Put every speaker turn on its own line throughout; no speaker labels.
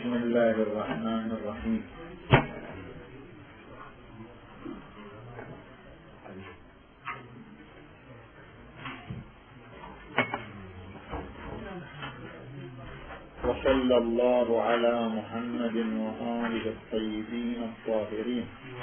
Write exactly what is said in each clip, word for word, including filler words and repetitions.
بسم الله الرحمن الرحيم. وصلى الله على محمد وآله الطيبين الطاهرين.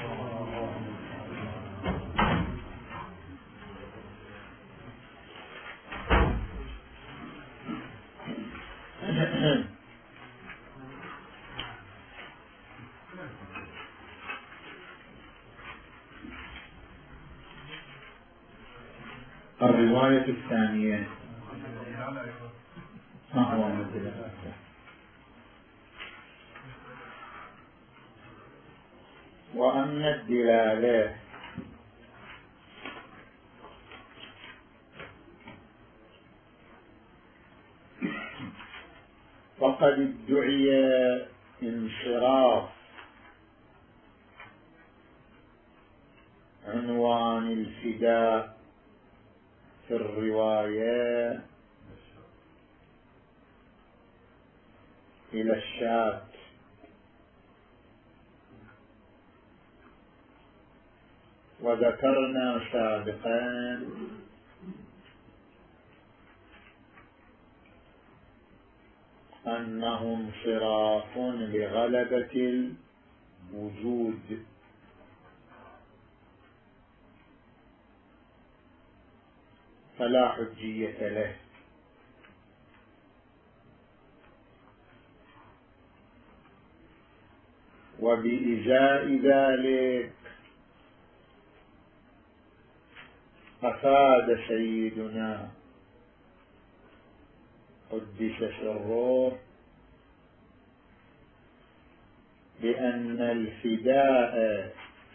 الرواية الثانية ما هو مثل وأما الدلالة فقد ادعي انصراف عنوان الفداء في الرواية إلى الشاة، وذكرنا سابقا أنه انصراف لغلبة الوجود، فلا حجية له، وبإزاء ذلك أفاد سيدنا قدس سره بأن الفداء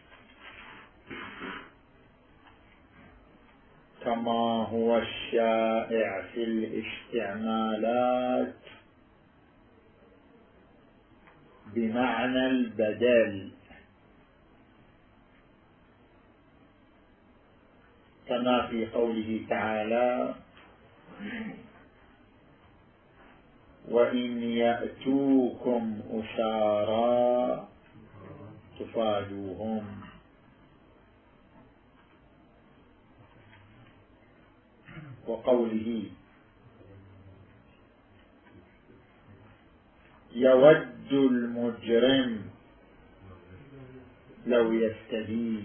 كما هو الشائع في الاستعمالات بمعنى البدل، كما في قوله تعالى: وإن يأتوكم أسارى تفادوهم. وقوله: يود المجرم لو يفتدي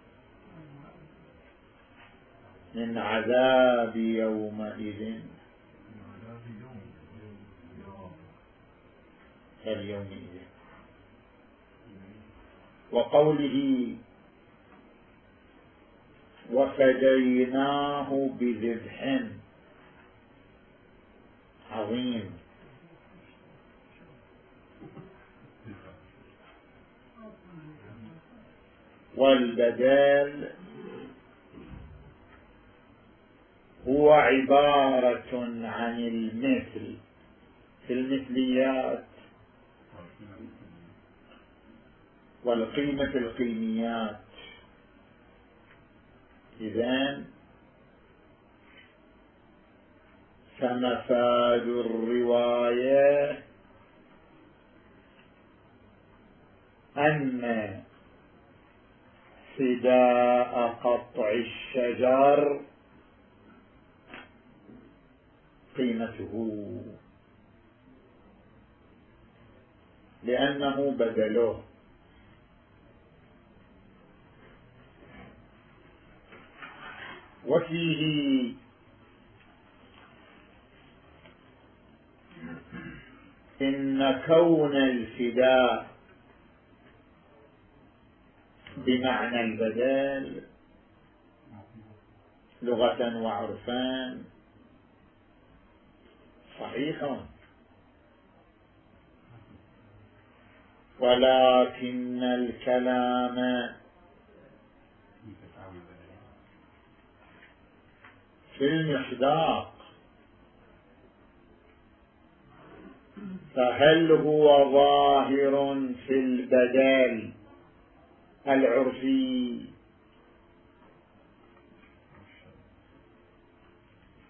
من عذاب يومئذ اليومئذ. وقوله: وفديناه بذبح عظيم. والبدل هو عبارة عن المثل في المثليات والقيمة في القيميات. إذن فمفاد الرواية أن فداء قطع الشجر قيمته، لأنه بدله. وفيه إن كون الفداء بمعنى البدل لغة وعرفا صحيح، ولكن الكلام في المصداق، فهل هو ظاهر في البدل العرفي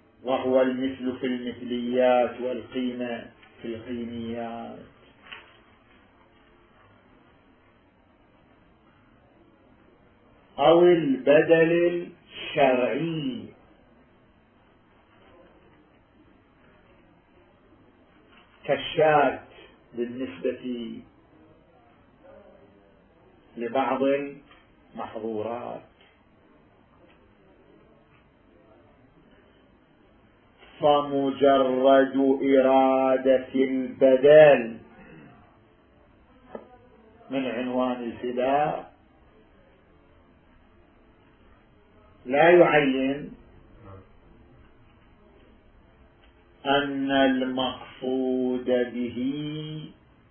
وهو المثل في المثليات والقيمة في القيميات، أو البدل الشرعي كالشاة بالنسبة لبعض المحظورات. فمجرد إرادة البدل من عنوان الفداء لا يعين أن المقصود به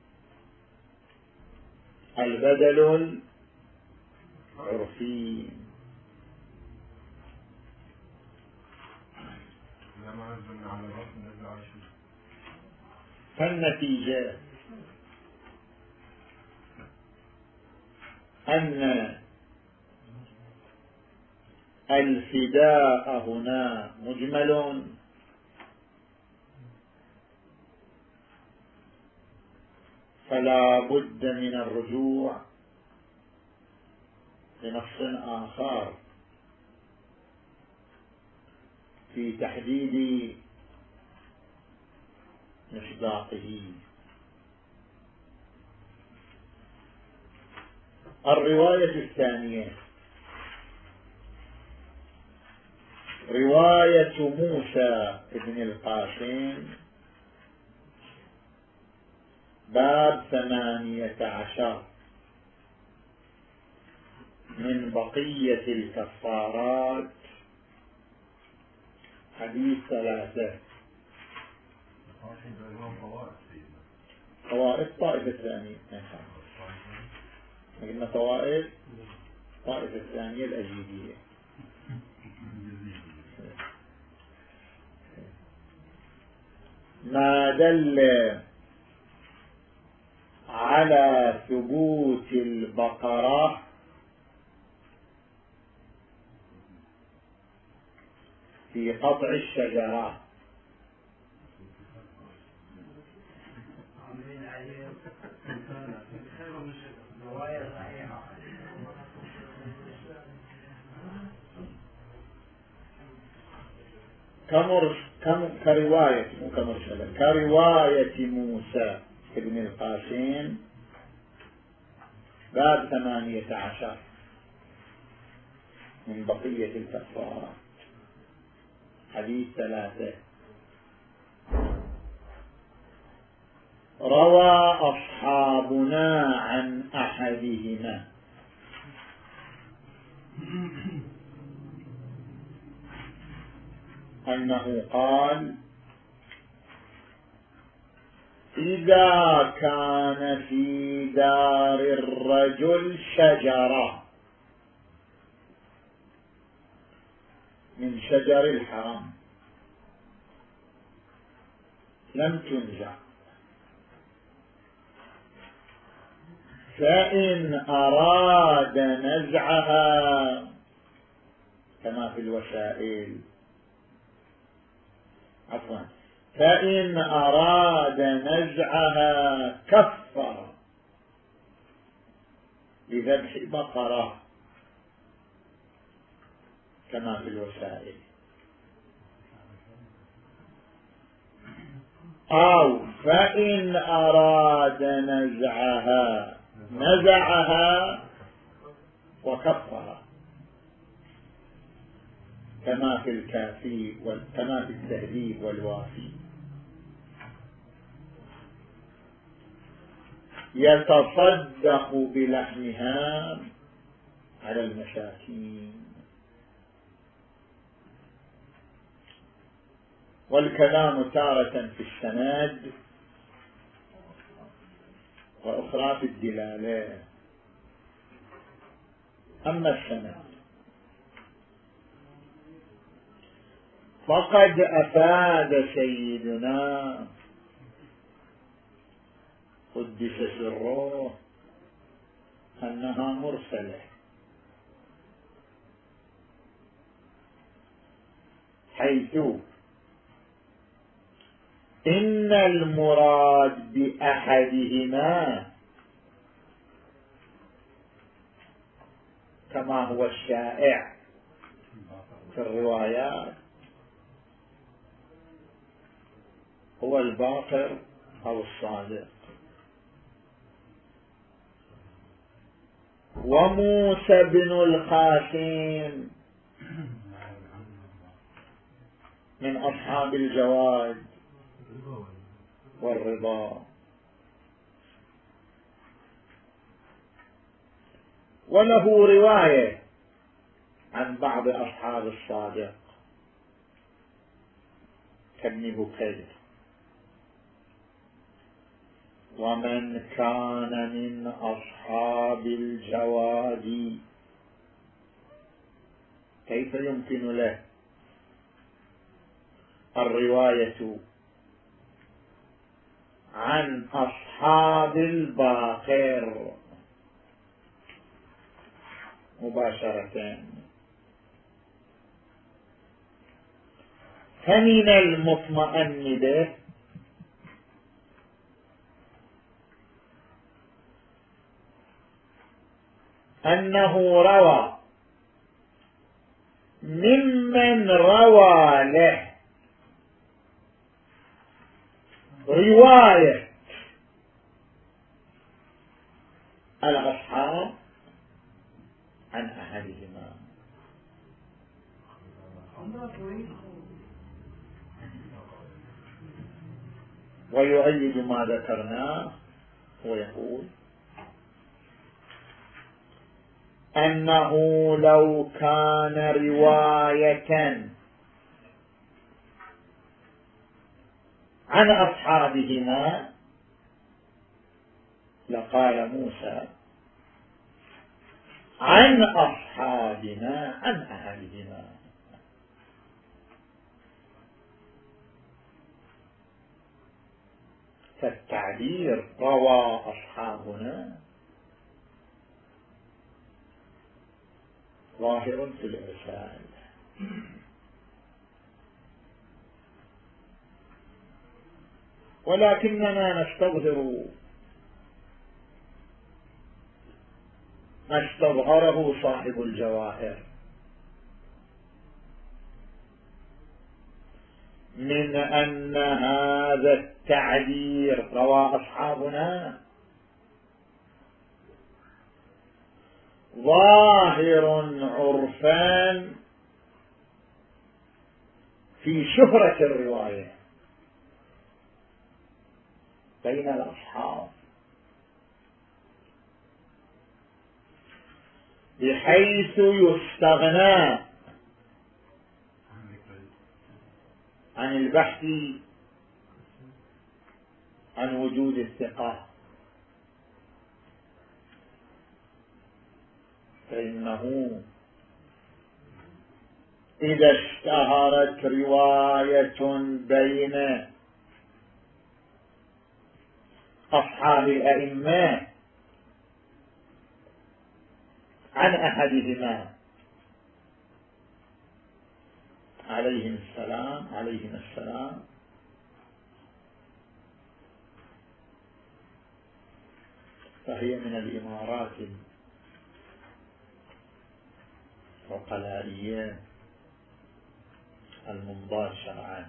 البدل العرفي. فالنتيجة أن الفداء هنا مجمل فلا بد من الرجوع لنص آخر في تحديد مصداقه. الرواية الثانية رواية موسى بن القاسم باب ثمانية عشر من بقية الكفارات حديث ثلاثة. طوائف طائفة الثانية قلنا طوائف طائفة الثانية الأجيبية. ما دل على ثبوت البقرة في قطع الشجرة كمر كم كرواية مو كمرسلة كرواية موسى ابن القاسم باب ثمانية عشر من بقية الكفارة حديث ثلاثة. روى أصحابنا عن أحدهما أنه قال إذا كان في دار الرجل شجرة من شجر الحرام لم تنزع، فإن أراد نزعها كما في الوسائل عفوا فإن أراد نزعها كفر بذبح بقرة كما في الوسائل، أو فإن أراد نزعها نزعها وكفر كما في الكافي كما في التهذيب والوافي. يتصدق بلحمها على المساكين. والكلام تارة في السند وأخرى في الدلالة. أما السند فقد أفاد سيدنا قدس سره أنها مرسلة، حيث إن المراد بأحدهما كما هو الشائع في الروايات هو الباقر أو الصادق. وموسى بن القاسم من أصحاب الجواد والرضا. وله رواية عن بعض أصحاب الصادق كابن بكير. ومن كان من أصحاب الجواد كيف يمكن له الرواية عن أصحاب الباقر مباشرة؟ فمن المطمئن به أنه روى ممن روى له رواية الأصحاب عن أحدهما. ويؤيد ما ذكرناه ويقول أنه لو كان رواية عن أصحابهما لقال موسى عن أصحابنا عن أهلهما. فالتعبير روى أصحابنا ظاهر في الإرسال. ولكننا نستظهر ما استظهره صاحب الجواهر من أن هذا التعبير روى أصحابنا ظاهر عرفان في شهرة الرواية بين الأصحاب، بحيث يستغنى عن البحث عن وجود الثقة، فإنه إذا اشتهرت رواية بين أصحاب الأئمة عن أحدهما عليهم السلام عليهم السلام فهي من الإمارات العقلائية الممضاة شرعا.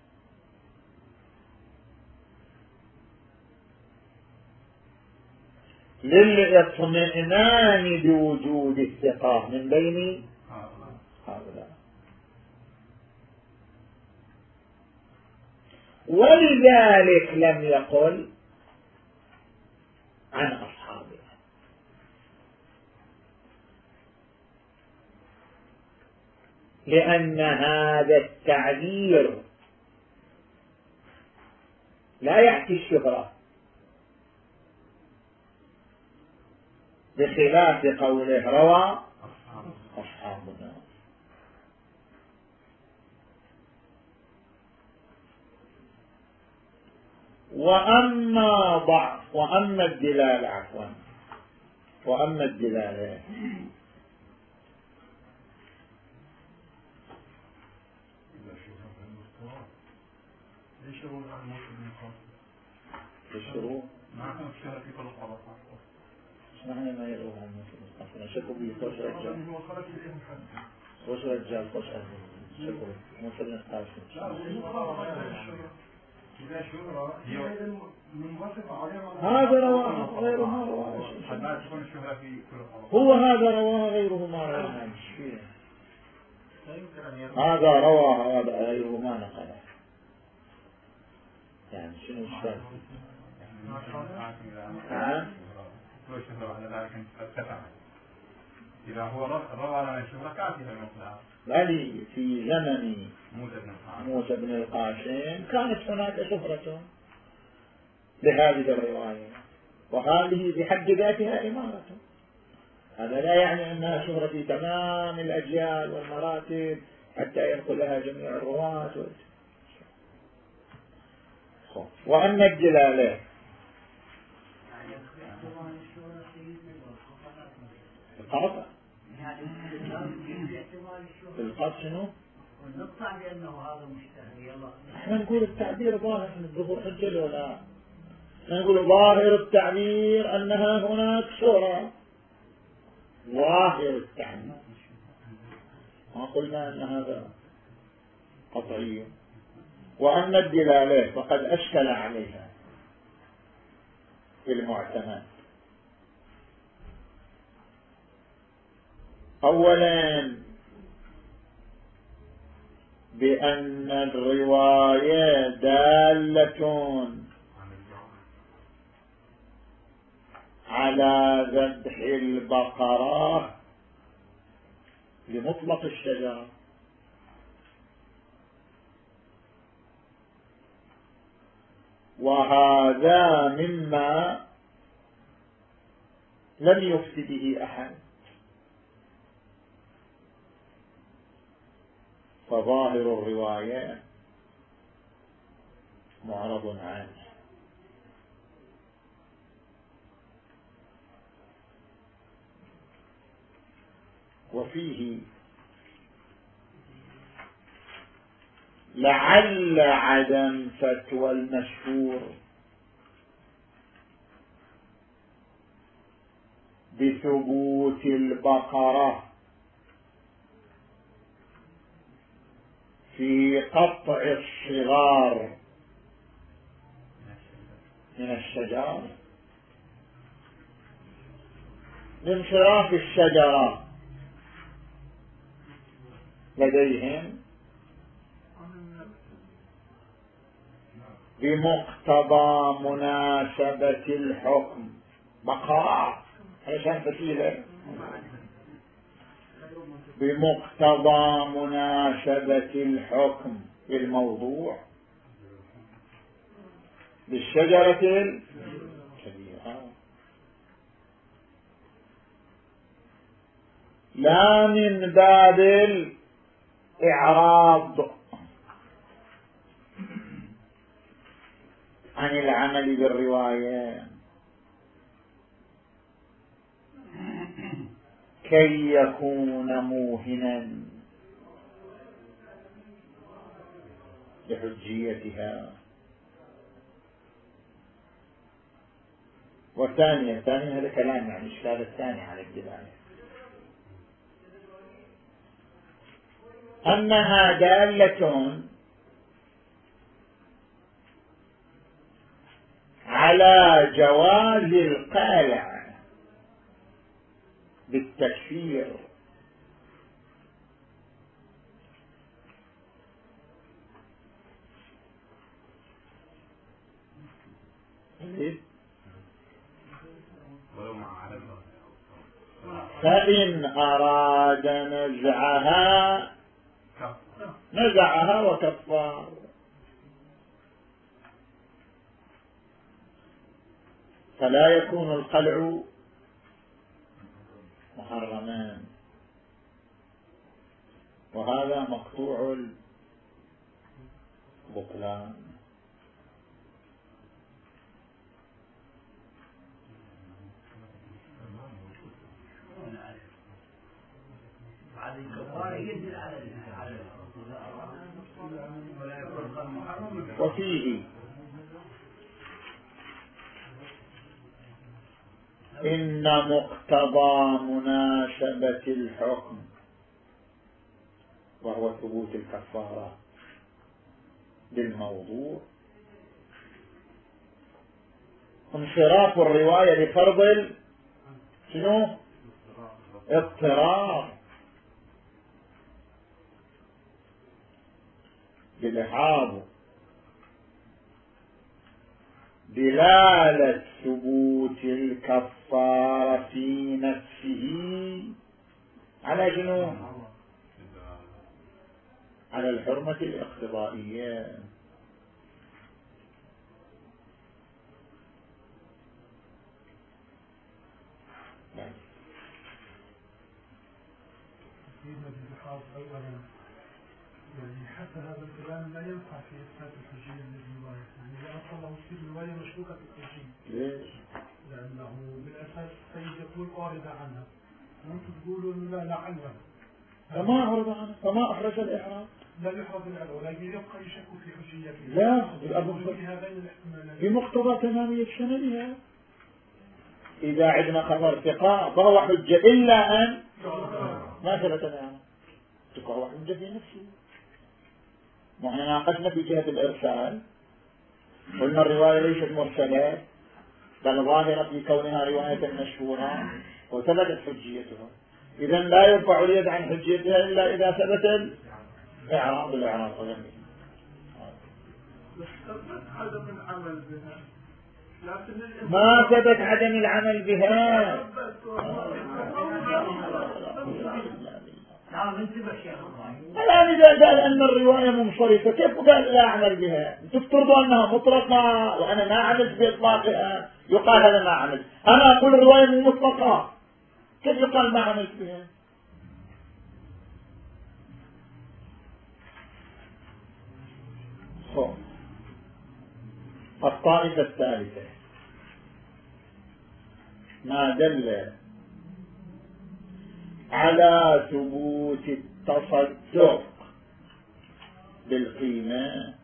للاطمئنان بوجود الثقة من بين هؤلاء، ولذلك لم يقل عن أصحابه، لأن هذا التعبير لا يحكي الشهرة، بخلاف قوله روى أصحابنا. وأما ضعف وأما الدلالة عفوا وأما الدلالة الشروط معنى ما يروها مثل أصلا شكوا بيه خوش رجال خوش رجال خوش أهل شكوا موسى بن القاسم هذا رواه غيره ما رواه هو هذا رواه غيره ما رواه هذا رواه هذا غيره ما نقله يعني شنو الشرط؟ ها؟
إذا هو روى لنا الشهرة كافية المقدار.
بل في زمن موسى بن القاسم كانت هناك شهرة لهذه الرواية وهذه بحد ذاتها إمارة. هذا لا يعني أنها شهرة في تمام الأجيال والمراتب حتى ينقلها جميع الرواة. وأما الدلالة القطع القطع شنو؟
نقطع بأنه هذا مشتهر.
احنا نقول التعبير ظاهر من الظهور حجة ولا نقول ظاهر التعبير أنها هناك شهرة ظاهر التعبير ما قلنا أن هذا قطعي. وأما الدلالة فقد أشكل عليها في المعتمد. أولا بأن الرواية دالة على ذبح البقرة لمطلق الشجرة، وهذا مما لم يفت به أحد، فظاهر الرواية معرض عنه. وفيه لعل عدم فتوى المشهور بثبوت البقرة في قطع الصغار من الشجر لانصراف الشجرة لديهم بمقتضى مناسبة الحكم. بقرة عشان فتيلة بمقتضى مناسبة الحكم الموضوع بالشجرة الكبيرة، لا من باب الإعراض عن العمل بالرواية كي يكون موهنا لحجيتها. والثانية الثانية هذا كلام يعني الإشكال الثاني على الدلالة أنها دالة على جواز القالع بالتكفير فإن أراد نزعها نزعها وكفار. فلا يكون القلع محرما، وهذا مقطوع البطلان. وفيه إن مقتضى مناسبة الحكم وهو ثبوت الكفارة بالموضوع انصراف الرواية لفرض شنو اضطرار بالإحاضة دلالة ثبوت الكفارة في نفسه على شنو على الحرمة الاقتضائية.
يعني حتى هذا الكلام لا ينفع في إثبات الحجية للرواية، يعني لا أصل له في الرواية مشروكة الحجية.
ليش؟
لأنه بالأساس سيد يقول أعرض عنها، وأنتم تقولوا إنه لا لعلها.
فما أعرض عنها، فما أحرز الإحرام.
لا يحرز الإحرام، ولكن يبقى يشك في حجيته.
لا،
بمقتضى
تمامية سندها. إذا عندنا خبر ثقة فهو حجة إلا أن ما ثبت الإحرام، فهو حجة في نفسه. نحن ناقشنا في جهة الإرسال، قلنا الرواية ليست مرسلة بل ظاهرة في كونها رواية مشهورة وثبتت حجيتها. إذا لا يرفع اليد عن حجيتها إلا إذا ثبت الإعراب الإعراب غني.
عدم العمل بها،
ما ثبت عدم العمل بها. الآن إذا قال أن الرواية منصرفة كيف قال لا أعمل بها؟ تفترضوا أنها مطلقة وأنا ما عملت بإطلاقها، يقال هذا ما عملت. أنا أقول الرواية مطلقة كيف يقال ما عملت بها؟ الطائفة الثالثة ما دل على ثبوت التصدق بالقيمة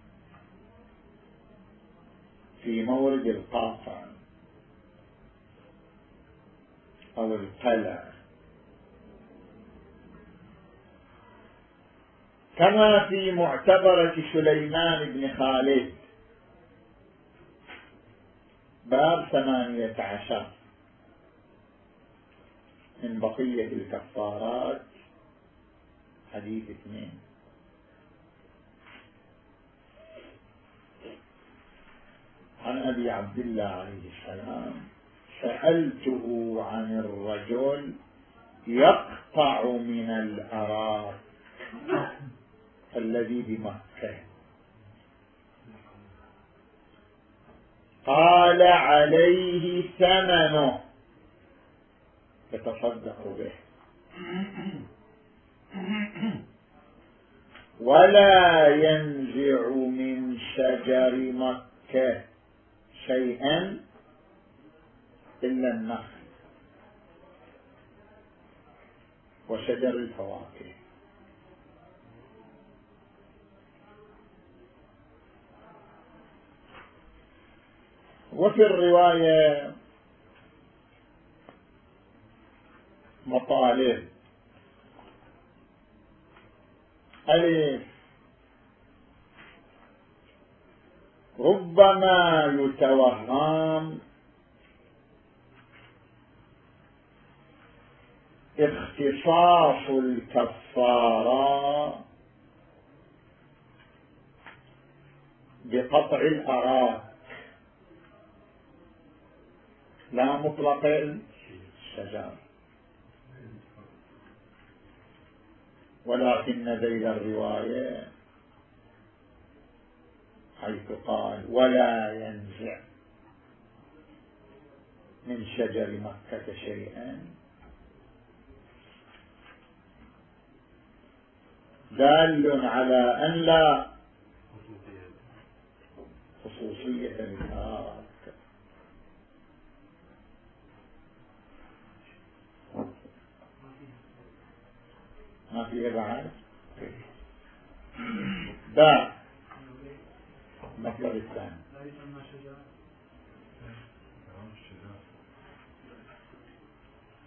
في مورد القاطع أو القلع، كما في معتبرة سليمان بن خالد باب ثمانية عشر من بقية الكفارات حديث اثنين. عن أبي عبد الله عليه السلام سألته عن الرجل يقطع من الأراك الذي بمكة، قال عليه ثمنه يتصدق به ولا ينزع من شجر مكة شيئا إلا النخل وشجر الفواكه. وفي الرواية مطالب ألف ربما يتوهم اختصاص الكفارة بقطع الأراك لا مطلق الشجر، ولكن ذيل الرواية حيث قال ولا ينزع من شجر مكة شيئا دال على أن لا خصوصية للآراك. ما فيه بعد باء المطلب الثاني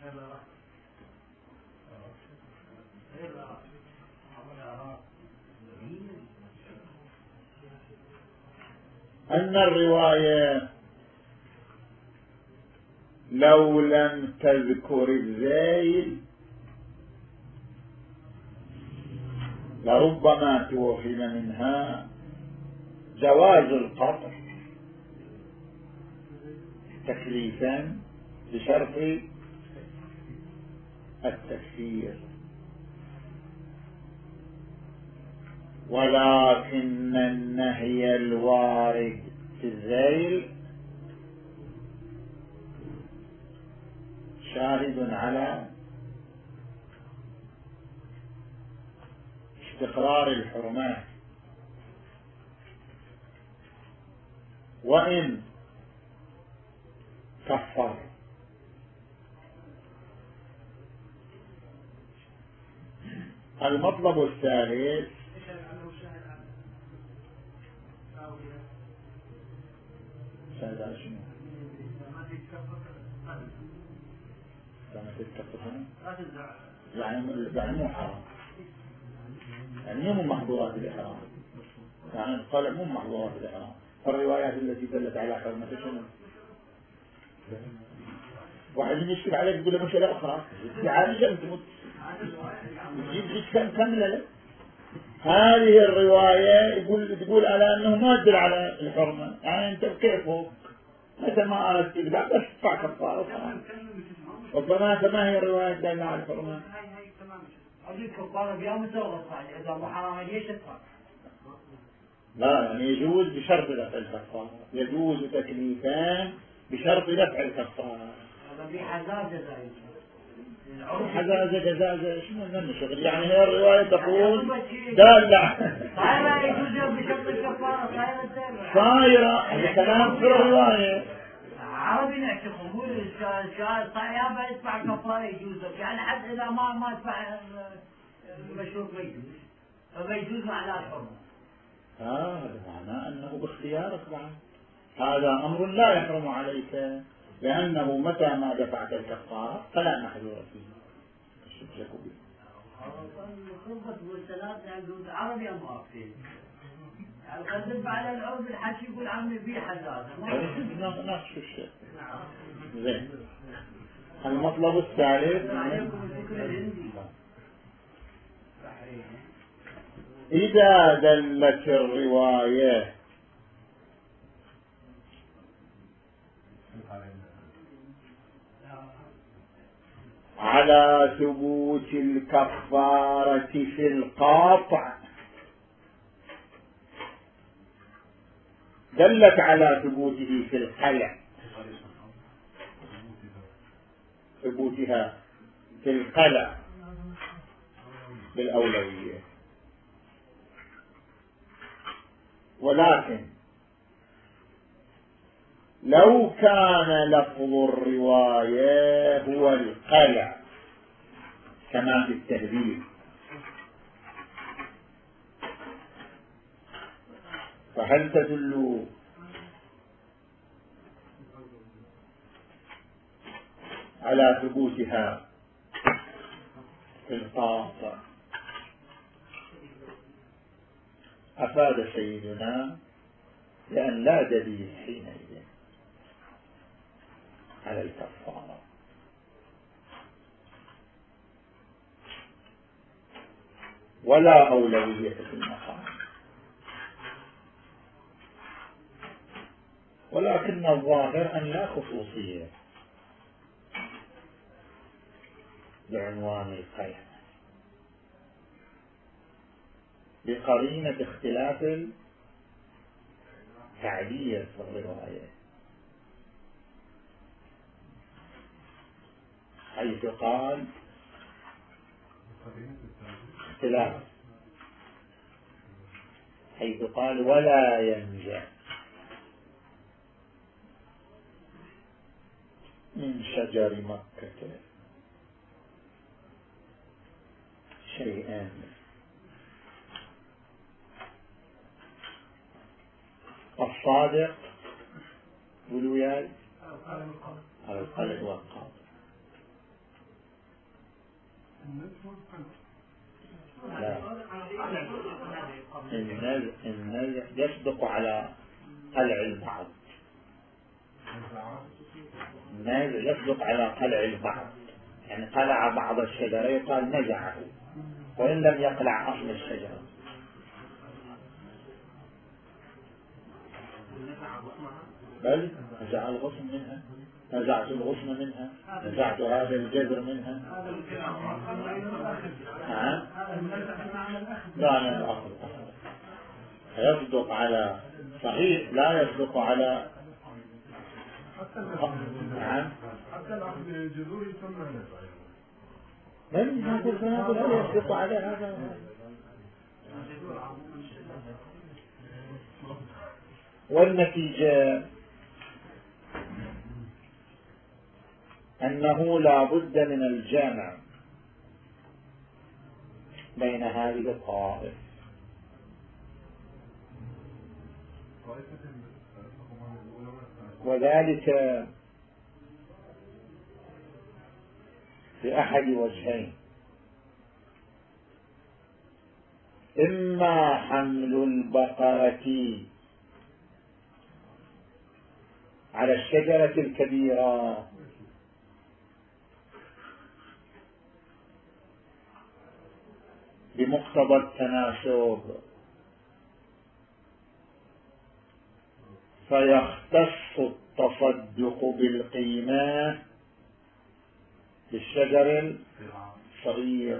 أن الرواية لو لم تذكر الذيل لربما توهم منها جواز القطع تكليفا بشرط التكفير، ولكن النهي الوارد في الذيل شاهد على استقرار الحرمات، وإن كفر المطلب الثالث هذا شنو؟ يعني يعني مو حرام، يعني مو محظورات الإحرام، يعني قال مو محظورات الإحرام. فالروايات التي دلت على حرمة شنو؟ واحد يشكل عليك يقول له مسألة أخرى عائشة أنت تجيب لك كم كاملة لك. هذه الرواية يقول تقول على أنه ما يدل على الحرمة، يعني أنت كيفك متى ما أردت تدفع بس تدفع كفارة. ربما ما هي الرواية دالة على الحرمة؟
أجل كفارة بيوم تغلط إذا مو حرام ليش تدفع؟
لا، يعني يجوز بشرط دفع الكفارة، يجوز تكليفان بشرط دفع الكفارة.
هذا في حزازة زي
حزازة جزازة شنو من شغل؟ يعني هي الرواية تقول دالة
صايرة يجوز بشرط الكفارة، صايرة
صايرة هذا كلام في الرواية
عربي نعتقد مو الشاعر صايرة يدفع كفارة يجوز، يعني حتى إذا ما ما دفع المشروط ما يجوز، فما يجوز معناه الحرمة.
آه هذا معناه أنه باختيارك بعد، هذا أمر لا يحرم عليك، لأنه متى ما دفعت الكفارة فلا محذور فيه.
الخطبة والثلاث يعني عربي أم عربي؟ يعني قد دب على العرب الحكي يقول عمي بي حزازة.
نفس الشيء. زين. المطلب الثالث إذا دلت الرواية على ثبوت الكفارة في القاطع، دلت على ثبوته في القلع، ثبوتها في القلع بالأولوية، ولكن لو كان لفظ الرواية هو القلع كما في التهذيب فهل تدل على ثبوتها في القاطع؟ أفاد سيدنا لأن لا دليل حينئذ على الكفارة، ولا أولوية في المقام، ولكن الظاهر أن لا خصوصية بعنوان القيم بقرينة اختلاف التعبير في الرواية، حيث قال اختلاف، حيث قال ولا ينجع من شجر مكة شيئا الصادق قولوا وياي على القلع والقاطع، لا، النزع النزع يصدق على قلع البعض، النزع يصدق على قلع البعض، يعني قلع بعض الشجرة يقال نزعه وإن لم يقلع أصل الشجرة. بل نزع الغصن منها، نزعت الغصن منها، نزعت هذا الجذر منها. نعم، لا من الأخذ يصدق على صحيح، لا يصدق على نعم.
حتى الأخذ جذور يسمى نزع.
من هذا الزناد لا يصدق على هذا. والنتيجة أنه لا بد من الجمع بين هذه الطوائف، وذلك بأحد وجهين: إما حمل البقرة على الشجرة الكبيرة بمقتضى التناسب فيختص التصدق بالقيمة بالشجر الصغير،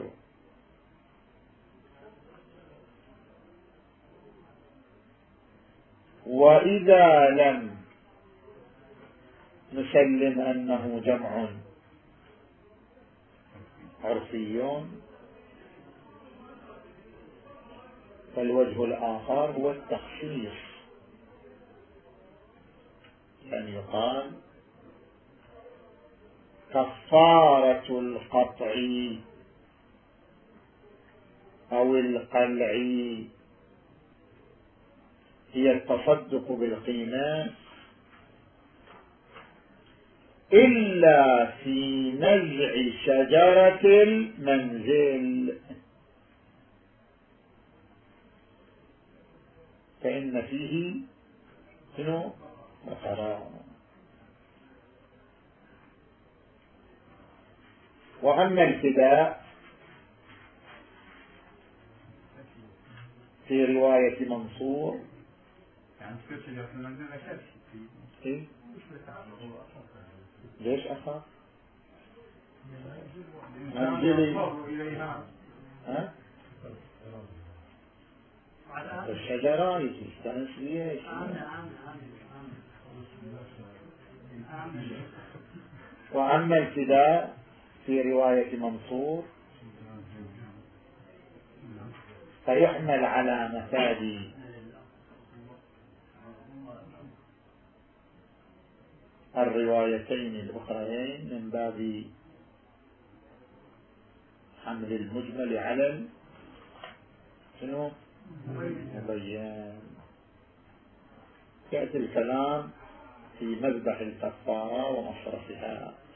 وإذا لم نسلم أنه جمع عرفي فالوجه الآخر هو التخصيص، يعني يقال كفارة القطع أو القلع هي التصدق بالقيمة إلا في نزع شجرة المنزل، فإن فيه شنو بقرة. وأما الفداء في رواية منصور إيه؟ ليش أخاف؟ منزلي ها؟ الشجرة يستانس بيها. وأما الفداء في رواية منصور فيحمل على مفاد الروايتين الأخرين من باب حمل المجمل على شنو مبين. يأتي الكلام في مذبح الكفارة ومصرفها.